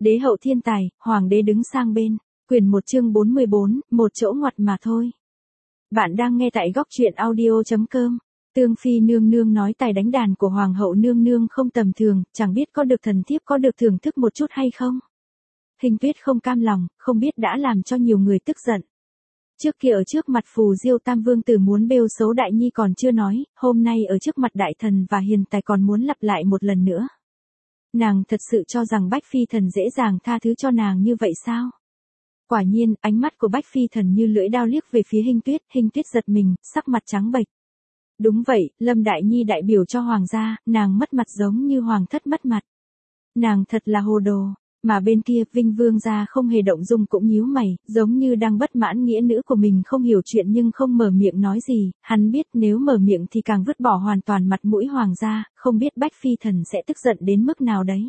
Đế hậu thiên tài, hoàng đế đứng sang bên. Quyển 1 chương 44, một chỗ ngoặt mà thôi. Bạn đang nghe tại góc truyện audio.com. Tương Phi nương nương nói tài đánh đàn của hoàng hậu nương nương không tầm thường, chẳng biết có được thần thiếp có được thưởng thức một chút hay không. Hình Tuyết không cam lòng, không biết đã làm cho nhiều người tức giận. Trước kia ở trước mặt Phù Diêu Tam Vương tử muốn bêu xấu Đại Nhi còn chưa nói, hôm nay ở trước mặt đại thần và hiền tài còn muốn lặp lại một lần nữa. Nàng thật sự cho rằng Bách Phi Thần dễ dàng tha thứ cho nàng như vậy sao? Quả nhiên, ánh mắt của Bách Phi Thần như lưỡi dao liếc về phía Hình Tuyết giật mình, sắc mặt trắng bệch. Đúng vậy, Lâm Đại Nhi đại biểu cho hoàng gia, nàng mất mặt giống như hoàng thất mất mặt. Nàng thật là hồ đồ. Mà bên kia, Vinh Vương gia không hề động dung cũng nhíu mày, giống như đang bất mãn nghĩa nữ của mình không hiểu chuyện nhưng không mở miệng nói gì, hắn biết nếu mở miệng thì càng vứt bỏ hoàn toàn mặt mũi hoàng gia, không biết Bách Phi Thần sẽ tức giận đến mức nào đấy.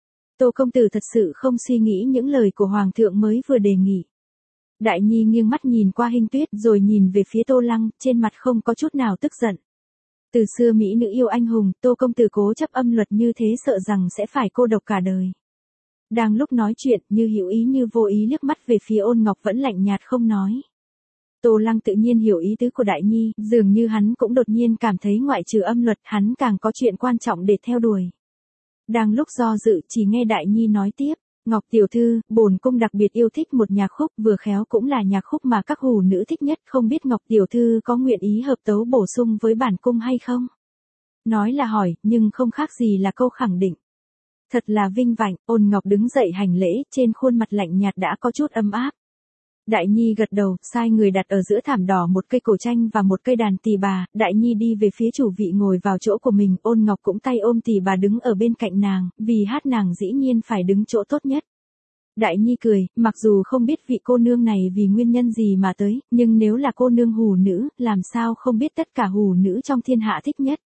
Tô công tử thật sự không suy nghĩ những lời của hoàng thượng mới vừa đề nghị. Đại Nhi nghiêng mắt nhìn qua Hình Tuyết rồi nhìn về phía Tô Lăng, trên mặt không có chút nào tức giận. Từ xưa mỹ nữ yêu anh hùng, Tô công tử cố chấp âm luật như thế sợ rằng sẽ phải cô độc cả đời. Đang lúc nói chuyện, như hữu ý như vô ý liếc mắt về phía Ôn Ngọc vẫn lạnh nhạt không nói. Tô Lăng tự nhiên hiểu ý tứ của Đại Nhi, dường như hắn cũng đột nhiên cảm thấy ngoại trừ âm luật hắn càng có chuyện quan trọng để theo đuổi. Đang lúc do dự chỉ nghe Đại Nhi nói tiếp, Ngọc tiểu thư, bổn cung đặc biệt yêu thích một nhạc khúc vừa khéo cũng là nhạc khúc mà các hủ nữ thích nhất, không biết Ngọc tiểu thư có nguyện ý hợp tấu bổ sung với bản cung hay không? Nói là hỏi, nhưng không khác gì là câu khẳng định. Thật là vinh vạnh, Ôn Ngọc đứng dậy hành lễ, trên khuôn mặt lạnh nhạt đã có chút ấm áp. Đại Nhi gật đầu, sai người đặt ở giữa thảm đỏ một cây cổ tranh và một cây đàn tỳ bà, Đại Nhi đi về phía chủ vị ngồi vào chỗ của mình, Ôn Ngọc cũng tay ôm tỳ bà đứng ở bên cạnh nàng, vì hát nàng dĩ nhiên phải đứng chỗ tốt nhất. Đại Nhi cười, mặc dù không biết vị cô nương này vì nguyên nhân gì mà tới, nhưng nếu là cô nương hủ nữ, làm sao không biết tất cả hủ nữ trong thiên hạ thích nhất.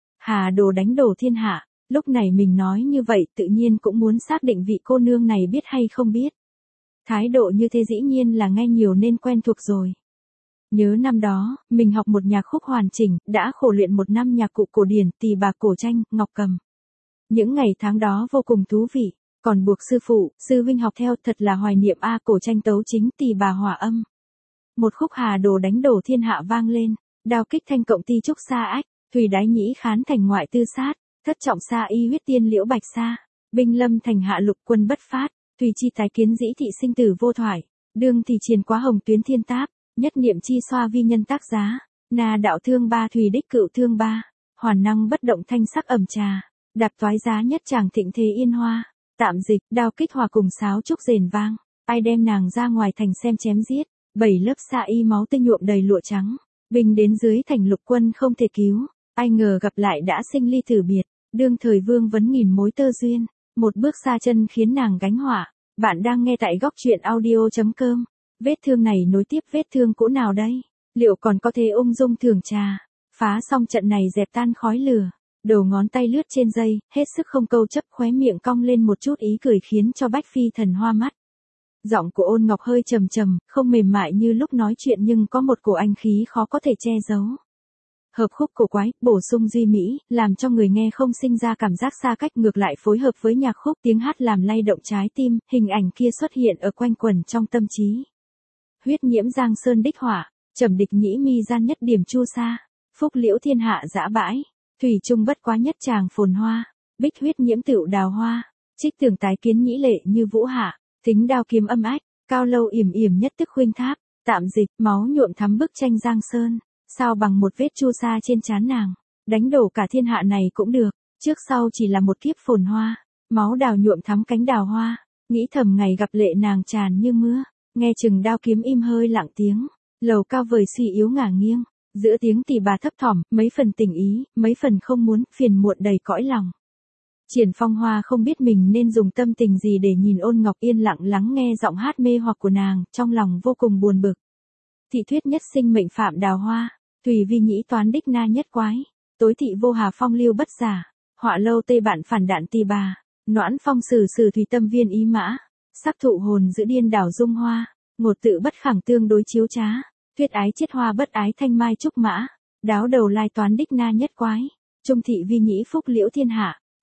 Hà đồ đánh đổ thiên hạ. Lúc này mình nói như vậy tự nhiên cũng muốn xác định vị cô nương này biết hay không biết. Thái độ như thế dĩ nhiên là nghe nhiều nên quen thuộc rồi. Nhớ năm đó, mình học một nhạc khúc hoàn chỉnh, đã khổ luyện một năm nhạc cụ cổ điển, tỳ bà cổ tranh, ngọc cầm. Những ngày tháng đó vô cùng thú vị, còn buộc sư phụ, sư huynh học theo thật là hoài niệm cổ tranh tấu chính tỳ bà hòa âm. Một khúc hà đồ đánh đổ thiên hạ vang lên, đao kích thanh cộng ti trúc sa ách, thùy đái nhĩ khán thành ngoại tư sát. Thất trọng sa y huyết tiên liễu bạch sa, binh lâm thành hạ lục quân bất phát, tùy chi tái kiến dĩ thị sinh tử vô thoại, đương thì triền quá hồng tuyến thiên táp, nhất niệm chi xoa vi nhân tác giá, na đạo thương ba thùy đích cựu thương ba, hoàn năng bất động thanh sắc ẩm trà, đạp toái giá nhất chàng thịnh thế yên hoa, tạm dịch, đao kích hòa cùng sáo trúc rền vang, ai đem nàng ra ngoài thành xem chém giết, 7 lớp sa y máu tươi nhuộm đầy lụa trắng, binh đến dưới thành lục quân không thể cứu. Ai ngờ gặp lại đã sinh ly tử biệt, đương thời vương vấn nghìn mối tơ duyên, một bước xa chân khiến nàng gánh họa. Bạn đang nghe tại góc truyện audio.com. Vết thương này nối tiếp vết thương cũ nào đây? Liệu còn có thể ung dung thưởng trà? Phá xong trận này dẹp tan khói lửa. Đầu ngón tay lướt trên dây, hết sức không câu chấp, khóe miệng cong lên một chút ý cười khiến cho Bách Phi Thần hoa mắt. Giọng của Ôn Ngọc hơi trầm trầm, không mềm mại như lúc nói chuyện nhưng có một cổ anh khí khó có thể che giấu. Hợp khúc cổ quái, bổ sung duy mỹ, làm cho người nghe không sinh ra cảm giác xa cách, ngược lại phối hợp với nhạc khúc tiếng hát làm lay động trái tim, hình ảnh kia xuất hiện ở quanh quẩn trong tâm trí. Huyết nhiễm giang sơn đích hỏa, trầm địch nhĩ mi gian nhất điểm chu sa, phúc liễu thiên hạ dã bãi, thủy trung bất quá nhất tràng phồn hoa, bích huyết nhiễm tựu đào hoa, trích tưởng tái kiến nhĩ lệ như vũ hạ, tính đao kiếm âm ách, cao lâu yểm yểm nhất tức khuynh tháp, tạm dịch, máu nhuộm thắm bức tranh giang sơn. Sao bằng một vết chu sa trên trán nàng, đánh đổ cả thiên hạ này cũng được, trước sau chỉ là một kiếp phồn hoa, máu đào nhuộm thắm cánh đào hoa, nghĩ thầm ngày gặp lệ nàng tràn như mưa, nghe chừng đao kiếm im hơi lặng tiếng, lầu cao vời suy yếu ngả nghiêng, giữa tiếng tỳ bà thấp thỏm, mấy phần tình ý, mấy phần không muốn, phiền muộn đầy cõi lòng. Triển Phong Hoa không biết mình nên dùng tâm tình gì để nhìn Ôn Ngọc yên lặng lắng nghe giọng hát mê hoặc của nàng, trong lòng vô cùng buồn bực. Thị thuyết nhất sinh mệnh phạm đào hoa. Tùy vi nhĩ toán đích na nhất quái, tối thị vô hà phong lưu bất giả, họa lâu tê bạn phản đạn tỳ bà, noãn phong sử sử thủy tâm viên ý mã, sắc thụ hồn giữ điên đảo dung hoa, ngột tự bất khẳng tương đối chiếu trá, thuyết ái chiết hoa bất ái thanh mai trúc mã, đáo đầu lai toán đích na nhất quái, trung thị vi nhĩ phúc liễu thiên hạ,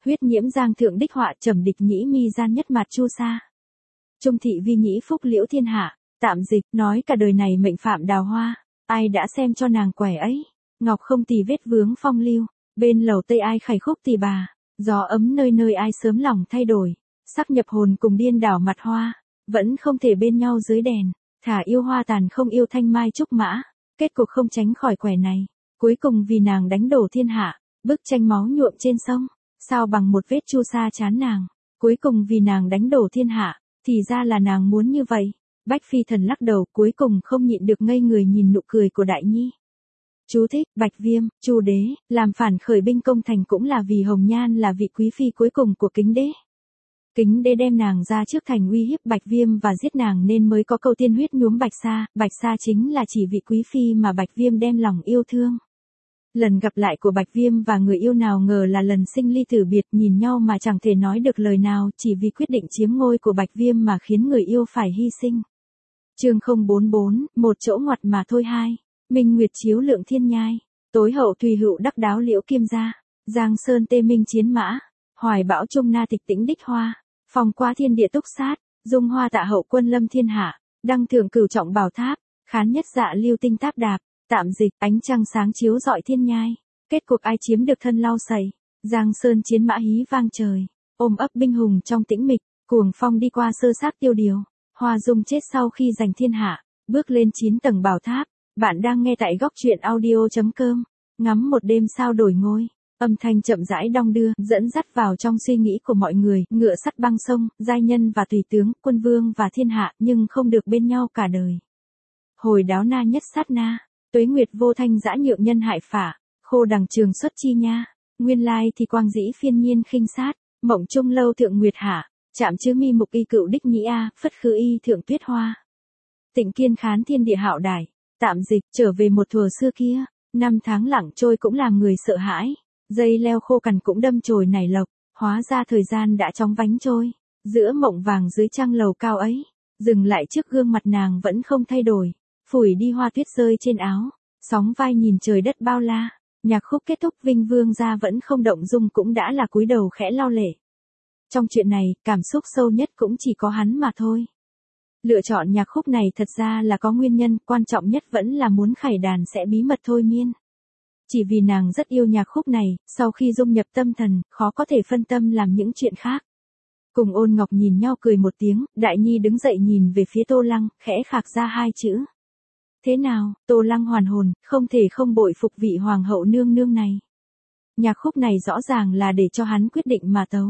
Huyết nhiễm giang thượng đích họa, trầm địch nhĩ mi gian nhất mạt chu sa. Trung thị vi nhĩ phúc liễu thiên hạ, tạm dịch, nói cả đời này mệnh phạm đào hoa, ai đã xem cho nàng quẻ ấy. Ngọc không tì vết vướng phong lưu, bên lầu tây ai khải khúc tì bà, gió ấm nơi nơi ai sớm lòng thay đổi, sắc nhập hồn cùng điên đảo mặt hoa, vẫn không thể bên nhau dưới đèn, thả yêu hoa tàn không yêu thanh mai trúc mã, kết cục không tránh khỏi quẻ này, cuối cùng vì nàng đánh đổ thiên hạ, bức tranh máu nhuộm trên sông, sao bằng một vết chu sa chán nàng, cuối cùng vì nàng đánh đổ thiên hạ, thì ra là nàng muốn như vậy. Bách Phi Thần lắc đầu, cuối cùng không nhịn được ngây người nhìn nụ cười của Đại Nhi. Chú thích, Bạch Viêm, Chu đế, làm phản khởi binh công thành cũng là vì Hồng Nhan là vị quý phi cuối cùng của Kính đế. Kính đế đem nàng ra trước thành uy hiếp Bạch Viêm và giết nàng nên mới có câu tiên huyết nhuốm Bạch Sa chính là chỉ vị quý phi mà Bạch Viêm đem lòng yêu thương. Lần gặp lại của Bạch Viêm và người yêu nào ngờ là lần sinh ly tử biệt, nhìn nhau mà chẳng thể nói được lời nào, chỉ vì quyết định chiếm ngôi của Bạch Viêm mà khiến người yêu phải hy sinh. Chương 044, một chỗ ngoặt mà thôi. 2. Minh Nguyệt chiếu lượng thiên nhai, tối hậu tùy hữu đắc đáo liễu kim gia, Giang Sơn tê minh chiến mã, hoài bão trung na tịch tĩnh đích hoa, phong qua thiên địa túc sát, dung hoa tạ hậu quân lâm thiên hạ, đăng thượng cửu trọng bảo tháp, khán nhất dạ lưu tinh táp đạp, tạm dịch, ánh trăng sáng chiếu rọi thiên nhai, kết cục ai chiếm được thân lau sầy, Giang Sơn chiến mã hí vang trời, ôm ấp binh hùng trong tĩnh mịch, cuồng phong đi qua sơ xác tiêu điều. Hoa Dung chết sau khi giành thiên hạ, bước lên 9 tầng bảo tháp. Bạn đang nghe tại góc truyện audio.com. Ngắm một đêm sao đổi ngôi, âm thanh chậm rãi đong đưa, dẫn dắt vào trong suy nghĩ của mọi người, ngựa sắt băng sông, giai nhân và tùy tướng, quân vương và thiên hạ, nhưng không được bên nhau cả đời. Hồi đáo na nhất sát na, tuế nguyệt vô thanh dã nhượng nhân hại phả, khô đằng trường xuất chi nha, nguyên lai thì quang dĩ phiên nhiên khinh sát, mộng trung lâu thượng nguyệt hạ. Chạm chữ mi mục y cựu đích nhĩ a, phất khứ y thượng tuyết hoa. Tịnh kiên khán thiên địa hạo đài, tạm dịch, trở về một thuở xưa kia, năm tháng lặng trôi cũng làm người sợ hãi, dây leo khô cằn cũng đâm chồi nảy lộc, hóa ra thời gian đã chóng vánh trôi, giữa mộng vàng dưới trăng lầu cao ấy, dừng lại trước gương mặt nàng vẫn không thay đổi, phủi đi hoa tuyết rơi trên áo, sóng vai nhìn trời đất bao la, nhạc khúc kết thúc Vinh Vương gia vẫn không động dung cũng đã là cúi đầu khẽ lau lệ. Trong chuyện này, cảm xúc sâu nhất cũng chỉ có hắn mà thôi. Lựa chọn nhạc khúc này thật ra là có nguyên nhân, quan trọng nhất vẫn là muốn khải đàn sẽ bí mật thôi miên. Chỉ vì nàng rất yêu nhạc khúc này, sau khi dung nhập tâm thần, khó có thể phân tâm làm những chuyện khác. Cùng Ôn Ngọc nhìn nhau cười một tiếng, Đại Nhi đứng dậy nhìn về phía Tô Lăng, khẽ khạc ra hai chữ. Thế nào, Tô Lăng hoàn hồn, không thể không bội phục vị hoàng hậu nương nương này. Nhạc khúc này rõ ràng là để cho hắn quyết định mà tấu.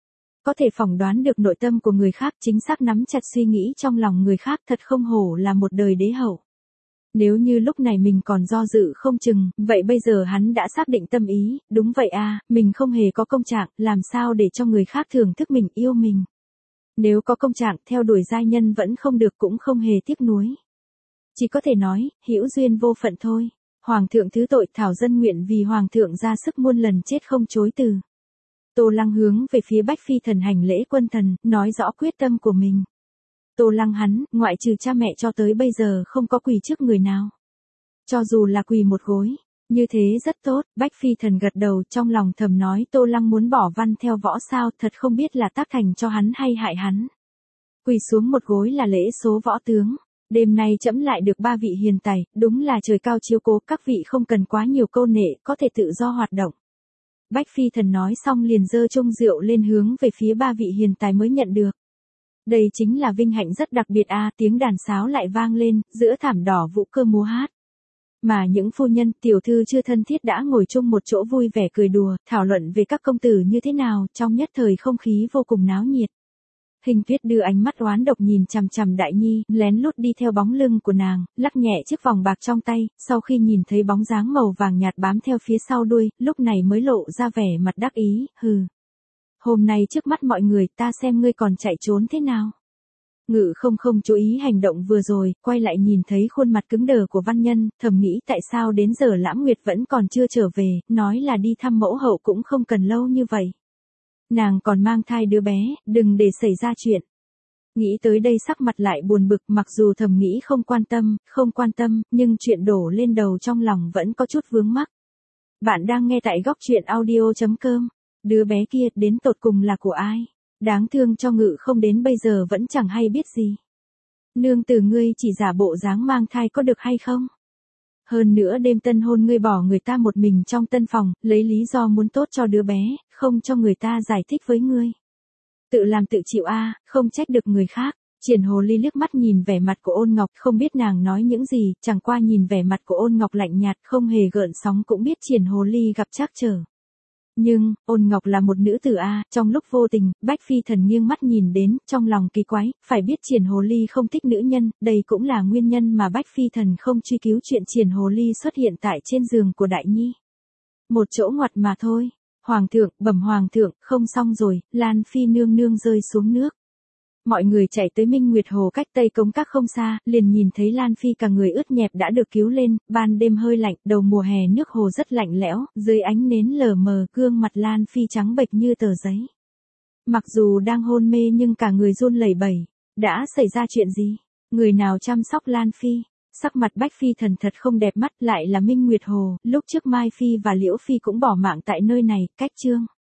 Có thể phỏng đoán được nội tâm của người khác, chính xác nắm chặt suy nghĩ trong lòng người khác, thật không hổ là một đời đế hậu. Nếu như lúc này mình còn do dự không chừng, vậy bây giờ hắn đã xác định tâm ý, đúng vậy à, mình không hề có công trạng, làm sao để cho người khác thưởng thức mình yêu mình. Nếu có công trạng, theo đuổi giai nhân vẫn không được cũng không hề tiếc nuối. Chỉ có thể nói, hữu duyên vô phận thôi. Hoàng thượng thứ tội, thảo dân nguyện vì hoàng thượng ra sức muôn lần chết không chối từ. Tô Lăng hướng về phía Bách Phi Thần hành lễ quân thần, nói rõ quyết tâm của mình. Tô Lăng hắn, ngoại trừ cha mẹ cho tới bây giờ không có quỳ trước người nào. Cho dù là quỳ một gối, như thế rất tốt, Bách Phi Thần gật đầu trong lòng thầm nói Tô Lăng muốn bỏ văn theo võ sao, thật không biết là tác thành cho hắn hay hại hắn. Quỳ xuống một gối là lễ số võ tướng. Đêm nay trẫm lại được 3 vị hiền tài, đúng là trời cao chiếu cố, các vị không cần quá nhiều câu nệ, có thể tự do hoạt động. Bách Phi Thần nói xong liền giơ chung rượu lên hướng về phía 3 vị hiền tài mới nhận được. Đây chính là vinh hạnh rất đặc biệt a, tiếng đàn sáo lại vang lên, giữa thảm đỏ vũ cơ múa hát. Mà những phu nhân, tiểu thư chưa thân thiết đã ngồi chung một chỗ vui vẻ cười đùa, thảo luận về các công tử như thế nào, trong nhất thời không khí vô cùng náo nhiệt. Hình Tuyết đưa ánh mắt oán độc nhìn chằm chằm Đại Nhi, lén lút đi theo bóng lưng của nàng, lắc nhẹ chiếc vòng bạc trong tay, sau khi nhìn thấy bóng dáng màu vàng nhạt bám theo phía sau đuôi, lúc này mới lộ ra vẻ mặt đắc ý, hừ. Hôm nay trước mắt mọi người, ta xem ngươi còn chạy trốn thế nào. Ngự không chú ý hành động vừa rồi, quay lại nhìn thấy khuôn mặt cứng đờ của văn nhân, thầm nghĩ tại sao đến giờ Lãm Nguyệt vẫn còn chưa trở về, nói là đi thăm mẫu hậu cũng không cần lâu như vậy. Nàng còn mang thai đứa bé, đừng để xảy ra chuyện. Nghĩ tới đây sắc mặt lại buồn bực, mặc dù thầm nghĩ không quan tâm, nhưng chuyện đổ lên đầu trong lòng vẫn có chút vướng mắc. Bạn đang nghe tại góc truyện audio.com. Đứa bé kia đến tột cùng là của ai? Đáng thương cho Ngự không đến bây giờ vẫn chẳng hay biết gì. Nương tử ngươi chỉ giả bộ dáng mang thai có được hay không? Hơn nữa đêm tân hôn ngươi bỏ người ta một mình trong tân phòng, lấy lý do muốn tốt cho đứa bé, không cho người ta giải thích với ngươi. Tự làm tự chịu a, không trách được người khác. Triển Hồ Ly liếc mắt nhìn vẻ mặt của Ôn Ngọc, không biết nàng nói những gì, chẳng qua nhìn vẻ mặt của Ôn Ngọc lạnh nhạt không hề gợn sóng cũng biết Triển Hồ Ly gặp trắc trở. Nhưng, Ôn Ngọc là một nữ tử a, trong lúc vô tình, Bách Phi Thần nghiêng mắt nhìn đến, trong lòng kỳ quái, phải biết Triển Hồ Ly không thích nữ nhân, đây cũng là nguyên nhân mà Bách Phi Thần không truy cứu chuyện Triển Hồ Ly xuất hiện tại trên giường của Đại Nhi. Một chỗ ngoặt mà thôi. Hoàng thượng, bẩm hoàng thượng, không xong rồi, Lan Phi nương nương rơi xuống nước. Mọi người chạy tới Minh Nguyệt Hồ cách Tây Cống Các không xa, liền nhìn thấy Lan Phi cả người ướt nhẹp đã được cứu lên, ban đêm hơi lạnh, đầu mùa hè nước hồ rất lạnh lẽo, dưới ánh nến lờ mờ, gương mặt Lan Phi trắng bệch như tờ giấy. Mặc dù đang hôn mê nhưng cả người run lẩy bẩy. Đã xảy ra chuyện gì? Người nào chăm sóc Lan Phi? Sắc mặt Bách Phi Thần thật không đẹp mắt, lại là Minh Nguyệt Hồ, lúc trước Mai Phi và Liễu Phi cũng bỏ mạng tại nơi này, cách chương